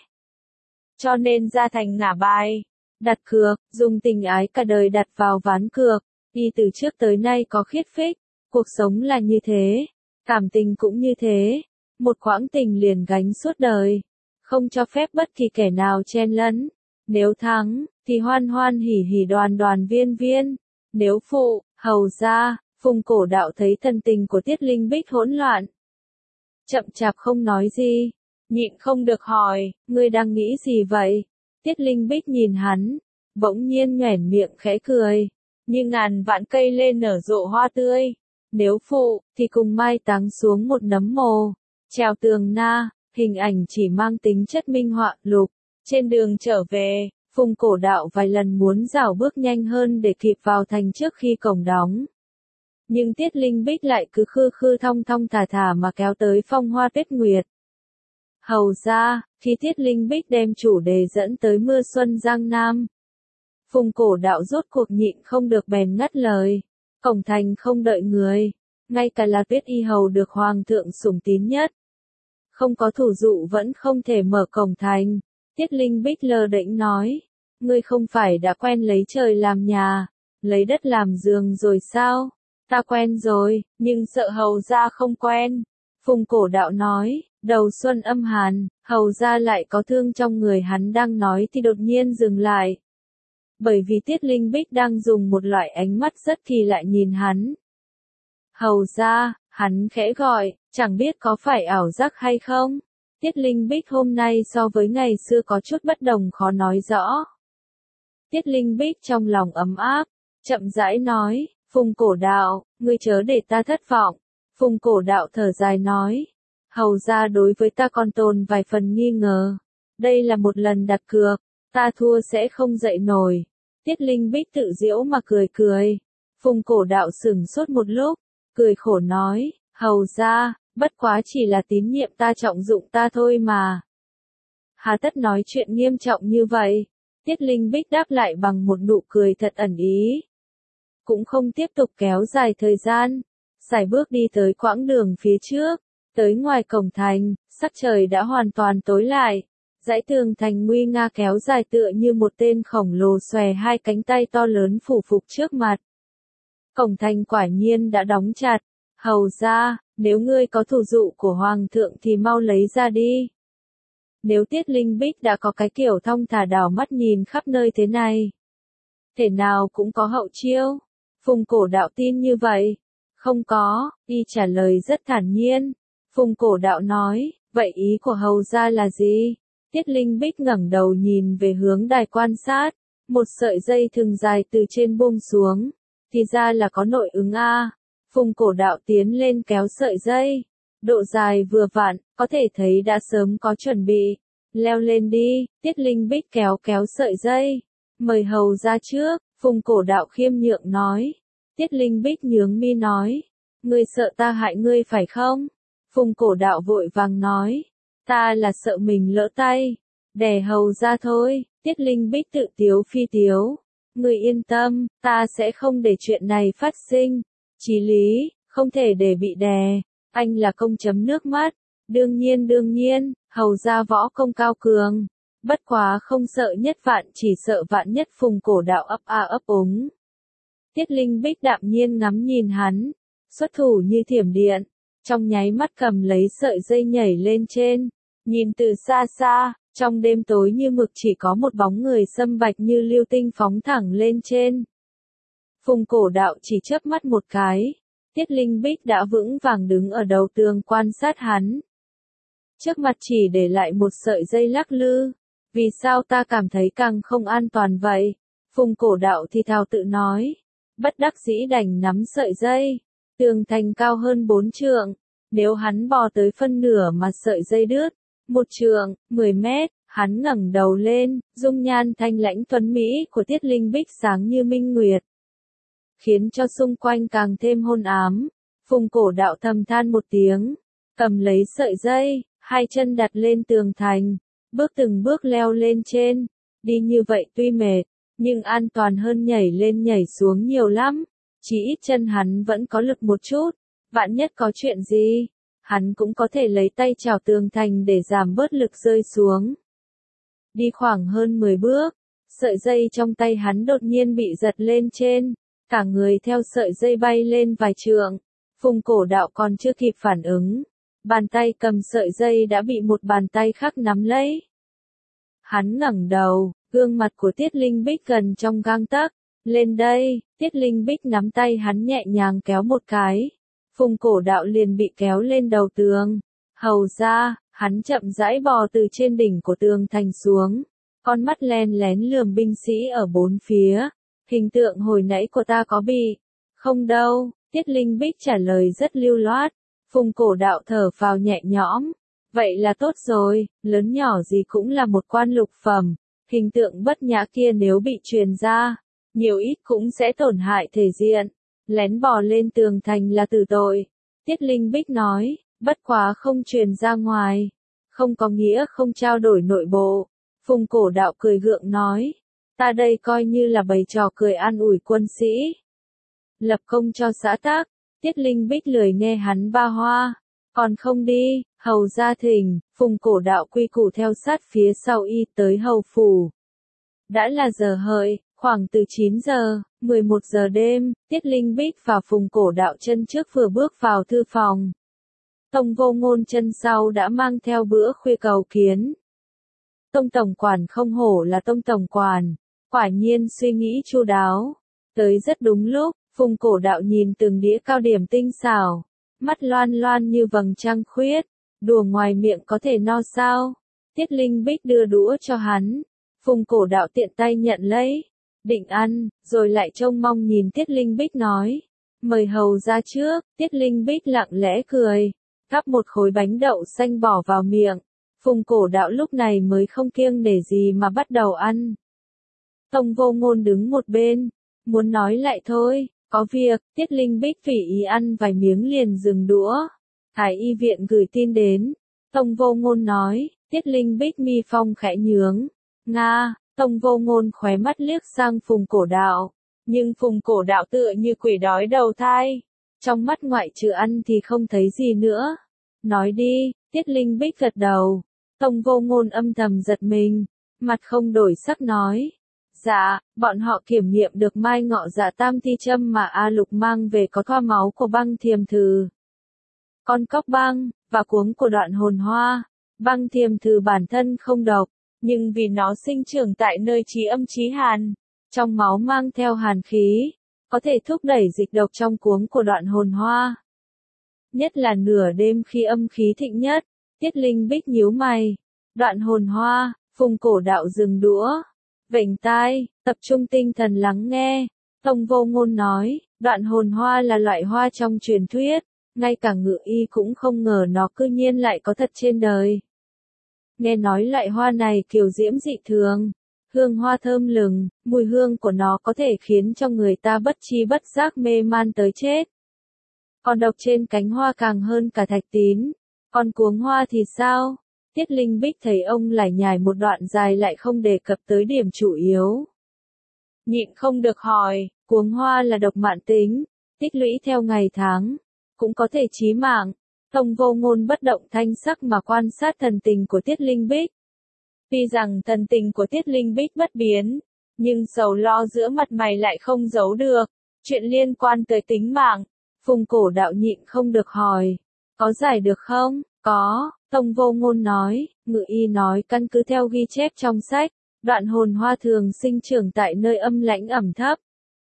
Cho nên ra thành ngả bài, đặt cược, dùng tình ái cả đời đặt vào ván cược, y từ trước tới nay có khiết phích, cuộc sống là như thế, cảm tình cũng như thế, một quãng tình liền gánh suốt đời, không cho phép bất kỳ kẻ nào chen lấn. Nếu thắng, thì hoan hoan hỉ hỉ đoàn đoàn viên viên, nếu phụ, hầu ra. Phùng Cổ Đạo thấy thần tình của Tiết Linh Bích hỗn loạn, chậm chạp không nói gì, nhịn không được hỏi, ngươi đang nghĩ gì vậy? Tiết Linh Bích nhìn hắn, bỗng nhiên nhoẻn miệng khẽ cười, như ngàn vạn cây lên nở rộ hoa tươi, nếu phụ, thì cùng mai táng xuống một nấm mồ, treo tường na, hình ảnh chỉ mang tính chất minh họa lục. Trên đường trở về, Phùng Cổ Đạo vài lần muốn rảo bước nhanh hơn để kịp vào thành trước khi cổng đóng. Nhưng Tiết Linh Bích lại cứ khư khư thong thong thả thả mà kéo tới phong hoa tuyết nguyệt. Hầu ra, khi Tiết Linh Bích đem chủ đề dẫn tới mưa xuân Giang Nam, Phùng Cổ Đạo rốt cuộc nhịn không được bèn ngắt lời. Cổng thành không đợi người, ngay cả là Tuyết Y hầu được hoàng thượng sủng tín nhất, không có thủ dụ vẫn không thể mở cổng thành. Tiết Linh Bích lơ đễnh nói, ngươi không phải đã quen lấy trời làm nhà, lấy đất làm giường rồi sao? Ta quen rồi, nhưng sợ hầu gia không quen. Phùng Cổ Đạo nói, đầu xuân âm hàn, hầu gia lại có thương trong người. Hắn đang nói thì đột nhiên dừng lại. Bởi vì Tiết Linh Bích đang dùng một loại ánh mắt rất kỳ lạ nhìn hắn. Hầu gia, hắn khẽ gọi, chẳng biết có phải ảo giác hay không? Tiết Linh Bích hôm nay so với ngày xưa có chút bất đồng khó nói rõ. Tiết Linh Bích trong lòng ấm áp, chậm rãi nói, Phùng Cổ Đạo, ngươi chớ để ta thất vọng. Phùng Cổ Đạo thở dài nói, hầu ra đối với ta còn tồn vài phần nghi ngờ. Đây là một lần đặt cược, ta thua sẽ không dậy nổi. Tiết Linh Bích tự giễu mà cười cười. Phùng Cổ Đạo sửng sốt một lúc, cười khổ nói, hầu ra, bất quá chỉ là tín nhiệm ta trọng dụng ta thôi mà. Hà tất nói chuyện nghiêm trọng như vậy? Tiết Linh Bích đáp lại bằng một nụ cười thật ẩn ý. Cũng không tiếp tục kéo dài thời gian, sải bước đi tới quãng đường phía trước, tới ngoài cổng thành, sắc trời đã hoàn toàn tối lại. Dãy tường thành nguy nga kéo dài tựa như một tên khổng lồ xòe hai cánh tay to lớn phủ phục trước mặt. Cổng thành quả nhiên đã đóng chặt. Hầu ra, nếu ngươi có thủ dụ của hoàng thượng thì mau lấy ra đi. Nếu Tiết Linh Bích đã có cái kiểu thong thả đảo mắt nhìn khắp nơi thế này, thể nào cũng có hậu chiêu. Phùng Cổ Đạo tin như vậy? Không có, y trả lời rất thản nhiên. Phùng Cổ Đạo nói, vậy ý của hầu ra là gì? Tiết Linh Bích ngẩng đầu nhìn về hướng đài quan sát, một sợi dây thừng dài từ trên buông xuống, thì ra là có nội ứng a. Phùng cổ đạo tiến lên kéo sợi dây. Độ dài vừa vặn, có thể thấy đã sớm có chuẩn bị. Leo lên đi, Tiết Linh Bích kéo kéo sợi dây. Mời hầu ra trước, Phùng cổ đạo khiêm nhượng nói. Tiết Linh Bích nhướng mi nói. Ngươi sợ ta hại ngươi phải không? Phùng cổ đạo vội vàng nói. Ta là sợ mình lỡ tay. Đè hầu ra thôi, Tiết Linh Bích tự tiếu phi tiếu. Ngươi yên tâm, ta sẽ không để chuyện này phát sinh. Chí lý, không thể để bị đè. Anh là công chấm nước mắt. Đương nhiên đương nhiên, hầu ra võ công cao cường. Bất quá không sợ nhất vạn chỉ sợ vạn nhất. Phùng cổ đạo ấp a ấp úng. Tiết Linh Bích đạm nhiên ngắm nhìn hắn. Xuất thủ như thiểm điện. Trong nháy mắt cầm lấy sợi dây nhảy lên trên. Nhìn từ xa xa, trong đêm tối như mực chỉ có một bóng người sâm bạch như lưu tinh phóng thẳng lên trên. Phùng cổ đạo chỉ chớp mắt một cái. Tiết Linh Bích đã vững vàng đứng ở đầu tường quan sát hắn. Trước mặt chỉ để lại một sợi dây lắc lư. Vì sao ta cảm thấy càng không an toàn vậy? Phùng cổ đạo thì thào tự nói. Bất đắc dĩ đành nắm sợi dây. Tường thành cao hơn bốn trượng. Nếu hắn bò tới phân nửa mà sợi dây đứt. Một trượng, mười mét, hắn ngẩng đầu lên, dung nhan thanh lãnh tuấn mỹ của Tiết Linh Bích sáng như minh nguyệt. Khiến cho xung quanh càng thêm hôn ám. Phùng cổ đạo thầm than một tiếng. Cầm lấy sợi dây, hai chân đặt lên tường thành. Bước từng bước leo lên trên. Đi như vậy tuy mệt, nhưng an toàn hơn nhảy lên nhảy xuống nhiều lắm. Chỉ ít chân hắn vẫn có lực một chút. Vạn nhất có chuyện gì, hắn cũng có thể lấy tay chào tường thành để giảm bớt lực rơi xuống. Đi khoảng hơn mười bước, sợi dây trong tay hắn đột nhiên bị giật lên trên. Cả người theo sợi dây bay lên vài trượng. Phùng cổ đạo còn chưa kịp phản ứng. Bàn tay cầm sợi dây đã bị một bàn tay khác nắm lấy. Hắn ngẩng đầu, gương mặt của Tiết Linh Bích gần trong gang tấc. Lên đây, Tiết Linh Bích nắm tay hắn nhẹ nhàng kéo một cái. Phùng cổ đạo liền bị kéo lên đầu tường. Hầu ra, hắn chậm rãi bò từ trên đỉnh của tường thành xuống. Con mắt len lén lườm binh sĩ ở bốn phía. Hình tượng hồi nãy của ta có bị? Không đâu, Tiết Linh Bích trả lời rất lưu loát. Phùng cổ đạo thở phào nhẹ nhõm. Vậy là tốt rồi, lớn nhỏ gì cũng là một quan lục phẩm. Hình tượng bất nhã kia nếu bị truyền ra, nhiều ít cũng sẽ tổn hại thể diện. Lén bò lên tường thành là tử tội. Tiết Linh Bích nói, bất quá không truyền ra ngoài. Không có nghĩa không trao đổi nội bộ. Phùng cổ đạo cười gượng nói. Ta đây coi như là bày trò cười an ủi quân sĩ. Lập công cho xã tắc. Tiết Linh Bích lười nghe hắn ba hoa. Còn không đi, hầu ra thỉnh. Phùng cổ đạo quy củ theo sát phía sau y tới hầu phủ. Đã là giờ hợi, khoảng từ chín giờ, mười một giờ đêm, Tiết Linh Bích và Phùng cổ đạo chân trước vừa bước vào thư phòng. Tông Vô Ngôn chân sau đã mang theo bữa khuya cầu kiến. Tông tổng quản không hổ là tông tổng quản, quả nhiên suy nghĩ chu đáo. Tới rất đúng lúc, Phùng cổ đạo nhìn từng đĩa cao điểm tinh xảo, mắt loan loan như vầng trăng khuyết, đùa ngoài miệng có thể no sao. Tiết Linh Bích đưa đũa cho hắn, Phùng cổ đạo tiện tay nhận lấy, định ăn, rồi lại trông mong nhìn Tiết Linh Bích nói, mời hầu ra trước. Tiết Linh Bích lặng lẽ cười, gắp một khối bánh đậu xanh bỏ vào miệng. Phùng cổ đạo lúc này mới không kiêng nể gì mà bắt đầu ăn. Tông Vô Ngôn đứng một bên, muốn nói lại thôi, có việc. Tiết Linh Bích phỉ ý ăn vài miếng liền dừng đũa. Thái y viện gửi tin đến. Tông Vô Ngôn nói. Tiết Linh Bích mi phong khẽ nhướng. Nga. Tông Vô Ngôn khóe mắt liếc sang Phùng cổ đạo. Nhưng Phùng cổ đạo tựa như quỷ đói đầu thai. Trong mắt ngoại trừ ăn thì không thấy gì nữa. Nói đi. Tiết Linh Bích gật đầu. Tông Vô Ngôn âm thầm giật mình. Mặt không đổi sắc nói. Dạ, bọn họ kiểm nghiệm được mai ngọ dạ tam thi châm mà A Lục mang về có thoa máu của băng thiềm thử. Con cóc băng, và cuống của đoạn hồn hoa. Băng thiềm thử bản thân không độc, nhưng vì nó sinh trưởng tại nơi trí âm trí hàn, trong máu mang theo hàn khí, có thể thúc đẩy dịch độc trong cuống của đoạn hồn hoa. Nhất là nửa đêm khi âm khí thịnh nhất, Tiết Linh Bích nhíu mày. Đoạn hồn hoa, Phùng cổ đạo dừng đũa. Vểnh tai, tập trung tinh thần lắng nghe. Tông Vô Ngôn nói, đoạn hồn hoa là loại hoa trong truyền thuyết, ngay cả Ngự Y cũng không ngờ nó cư nhiên lại có thật trên đời. Nghe nói loại hoa này kiều diễm dị thường, hương hoa thơm lừng, mùi hương của nó có thể khiến cho người ta bất tri bất giác mê man tới chết. Còn độc trên cánh hoa càng hơn cả thạch tín. Còn cuống hoa thì sao? Tiết Linh Bích thấy ông lải nhải một đoạn dài lại không đề cập tới điểm chủ yếu. Nhịn không được hỏi, cuống hoa là độc mãn tính, tích lũy theo ngày tháng, cũng có thể chí mạng. Tông Vô Ngôn bất động thanh sắc mà quan sát thần tình của Tiết Linh Bích. Tuy rằng thần tình của Tiết Linh Bích bất biến, nhưng sầu lo giữa mặt mày lại không giấu được. Chuyện liên quan tới tính mạng, Phùng Cổ Đạo nhịn không được hỏi, có giải được không? Có, Tông Vô Ngôn nói, Ngự Y nói căn cứ theo ghi chép trong sách, đoạn hồn hoa thường sinh trưởng tại nơi âm lãnh ẩm thấp.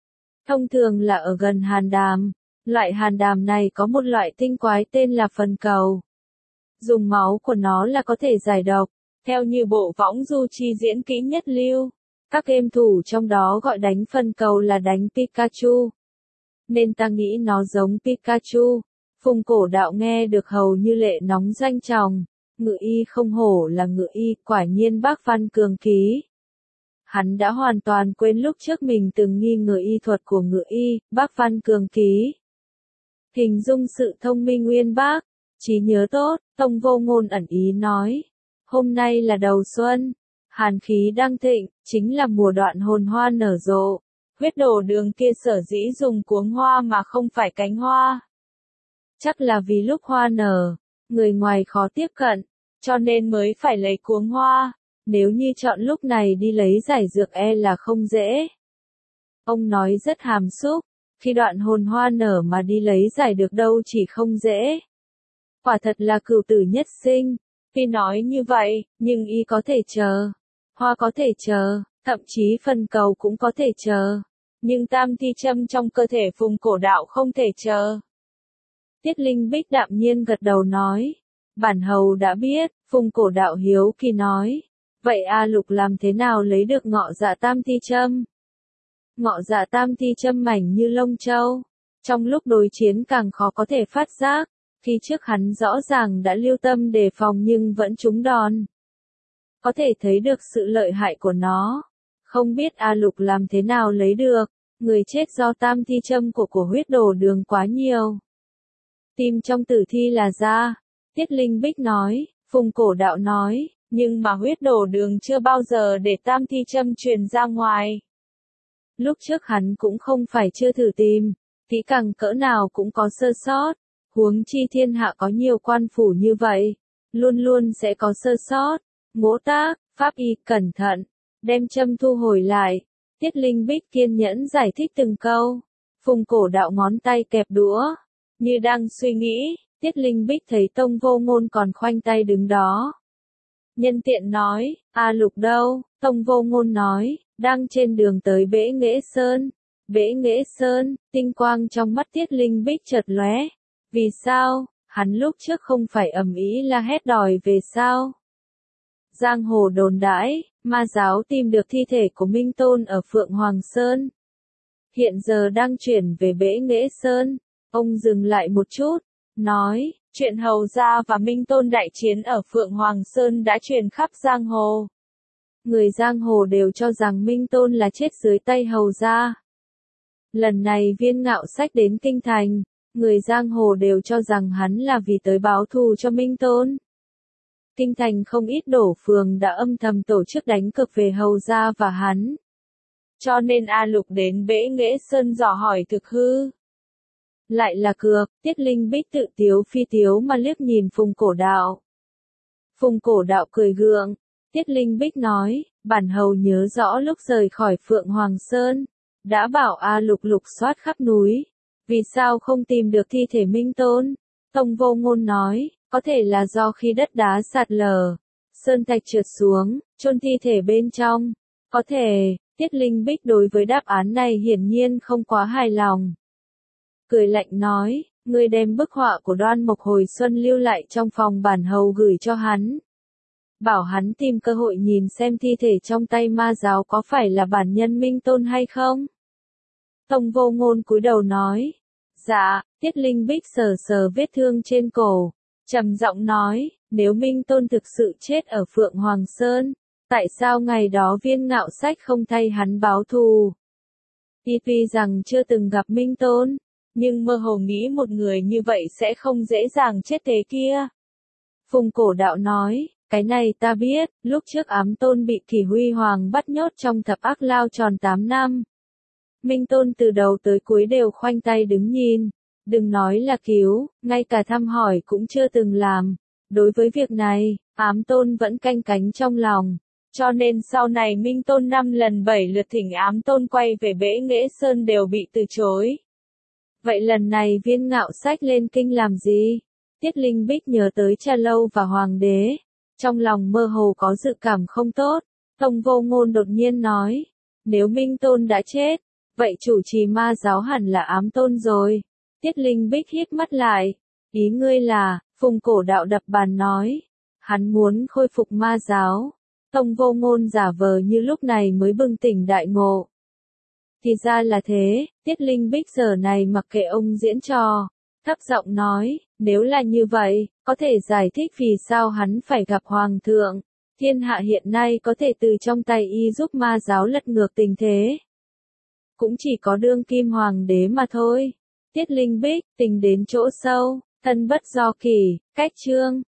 Thông thường là ở gần hàn đàm, loại hàn đàm này có một loại tinh quái tên là phần cầu. Dùng máu của nó là có thể giải độc, theo như bộ võng du chi diễn kỹ nhất lưu. Các game thủ trong đó gọi đánh phần cầu là đánh Pikachu. Nên ta nghĩ nó giống Pikachu. Phùng Cổ Đạo nghe được hầu như lệ nóng doanh tròng. Ngự Y không hổ là Ngự Y, quả nhiên bác văn cường ký. Hắn đã hoàn toàn quên lúc trước mình từng nghi ngờ y thuật của Ngự Y, bác văn cường ký. Hình dung sự thông minh uyên bác, trí nhớ tốt, Tông Vô Ngôn ẩn ý nói. Hôm nay là đầu xuân, hàn khí đang thịnh, chính là mùa đoạn hồn hoa nở rộ. Huyết Đồ Đường kia sở dĩ dùng cuống hoa mà không phải cánh hoa. Chắc là vì lúc hoa nở, người ngoài khó tiếp cận, cho nên mới phải lấy cuống hoa. Nếu như chọn lúc này đi lấy giải dược e là không dễ. Ông nói rất hàm xúc, khi đoạn hồn hoa nở mà đi lấy giải được đâu chỉ không dễ. Quả thật là cửu tử nhất sinh. Tuy nói như vậy, nhưng y có thể chờ. Hoa có thể chờ, thậm chí phần cầu cũng có thể chờ. Nhưng tam thi châm trong cơ thể Phùng Cổ Đạo không thể chờ. Tiết Linh Bích đạm nhiên gật đầu nói. Bản hầu đã biết, Phùng Cổ Đạo hiếu kỳ nói. Vậy A Lục làm thế nào lấy được ngọ dạ tam thi châm? Ngọ dạ tam thi châm mảnh như lông châu. Trong lúc đối chiến càng khó có thể phát giác. Khi trước hắn rõ ràng đã lưu tâm đề phòng nhưng vẫn trúng đòn. Có thể thấy được sự lợi hại của nó. Không biết A Lục làm thế nào lấy được. Người chết do tam thi châm của của Huyết Đồ Đường quá nhiều. Tim trong tử thi là da. Tiết Linh Bích nói. Phùng Cổ Đạo nói. Nhưng mà Huyết Đồ Đường chưa bao giờ để tam thi châm truyền ra ngoài. Lúc trước hắn cũng không phải chưa thử tìm. Kỹ càng cỡ nào cũng có sơ sót. Huống chi thiên hạ có nhiều quan phủ như vậy. Luôn luôn sẽ có sơ sót. Ngỗ tác, pháp y, cẩn thận. Đem châm thu hồi lại. Tiết Linh Bích kiên nhẫn giải thích từng câu. Phùng Cổ Đạo ngón tay kẹp đũa. Như đang suy nghĩ, Tiết Linh Bích thấy Tông Vô Ngôn còn khoanh tay đứng đó. Nhân tiện nói, A Lục đâu? Tông Vô Ngôn nói, đang trên đường tới Bể Nghệ Sơn. Bể Nghệ Sơn, tinh quang trong mắt Tiết Linh Bích chợt lóe. Vì sao? Hắn lúc trước không phải ầm ĩ la hét đòi về sao? Giang hồ đồn đãi, ma giáo tìm được thi thể của Minh Tôn ở Phượng Hoàng Sơn. Hiện giờ đang chuyển về Bể Nghệ Sơn. Ông dừng lại một chút, nói, chuyện Hầu Gia và Minh Tôn đại chiến ở Phượng Hoàng Sơn đã truyền khắp giang hồ. Người giang hồ đều cho rằng Minh Tôn là chết dưới tay Hầu Gia. Lần này Viên Ngạo Sách đến Kinh Thành, người giang hồ đều cho rằng hắn là vì tới báo thù cho Minh Tôn. Kinh Thành không ít đổ phường đã âm thầm tổ chức đánh cược về Hầu Gia và hắn. Cho nên A Lục đến Bể Nghệ Sơn dò hỏi thực hư. Lại là cược, Tiết Linh Bích tự tiếu phi tiếu mà liếc nhìn Phùng Cổ Đạo. Phùng Cổ Đạo cười gượng. Tiết Linh Bích nói, bản hầu nhớ rõ lúc rời khỏi Phượng Hoàng Sơn. Đã bảo A Lục lục soát khắp núi. Vì sao không tìm được thi thể Minh Tôn? Tông Vô Ngôn nói, có thể là do khi đất đá sạt lở, sơn thạch trượt xuống, chôn thi thể bên trong. Có thể, Tiết Linh Bích đối với đáp án này hiển nhiên không quá hài lòng. Cười lạnh nói, ngươi đem bức họa của Đoan Mộc hồi xuân lưu lại trong phòng bản hầu gửi cho hắn. Bảo hắn tìm cơ hội nhìn xem thi thể trong tay ma giáo có phải là bản nhân Minh Tôn hay không. Tông Vô Ngôn cúi đầu nói. Dạ, Tiết Linh Bích sờ sờ vết thương trên cổ, trầm giọng nói, nếu Minh Tôn thực sự chết ở Phượng Hoàng Sơn, tại sao ngày đó Viên Ngạo Sách không thay hắn báo thù? Y tuy rằng chưa từng gặp Minh Tôn, nhưng mơ hồ nghĩ một người như vậy sẽ không dễ dàng chết thế kia. Phùng Cổ Đạo nói, cái này ta biết, lúc trước Ám Tôn bị Kỷ Huy Hoàng bắt nhốt trong thập ác lao tròn tám năm. Minh Tôn từ đầu tới cuối đều khoanh tay đứng nhìn, đừng nói là cứu, ngay cả thăm hỏi cũng chưa từng làm. Đối với việc này, Ám Tôn vẫn canh cánh trong lòng, cho nên sau này Minh Tôn năm lần bảy lượt thỉnh Ám Tôn quay về Bễ Nghệ Sơn đều bị từ chối. Vậy lần này Viên Ngạo Sách lên kinh làm gì? Tiết Linh Bích nhớ tới Cha Lâu và Hoàng đế, trong lòng mơ hồ có dự cảm không tốt. Tông Vô Ngôn đột nhiên nói, nếu Minh Tôn đã chết, vậy chủ trì ma giáo hẳn là Ám Tôn rồi. Tiết Linh Bích hít mắt lại, ý ngươi là, Phùng Cổ Đạo đập bàn nói, hắn muốn khôi phục ma giáo. Tông Vô Ngôn giả vờ như lúc này mới bừng tỉnh đại ngộ. Thì ra là thế, Tiết Linh Bích giờ này mặc kệ ông diễn trò, thấp giọng nói, nếu là như vậy, có thể giải thích vì sao hắn phải gặp Hoàng thượng. Thiên hạ hiện nay có thể từ trong tay y giúp ma giáo lật ngược tình thế. Cũng chỉ có đương kim hoàng đế mà thôi. Tiết Linh Bích, tình đến chỗ sâu, thân bất do kỳ, cách chương.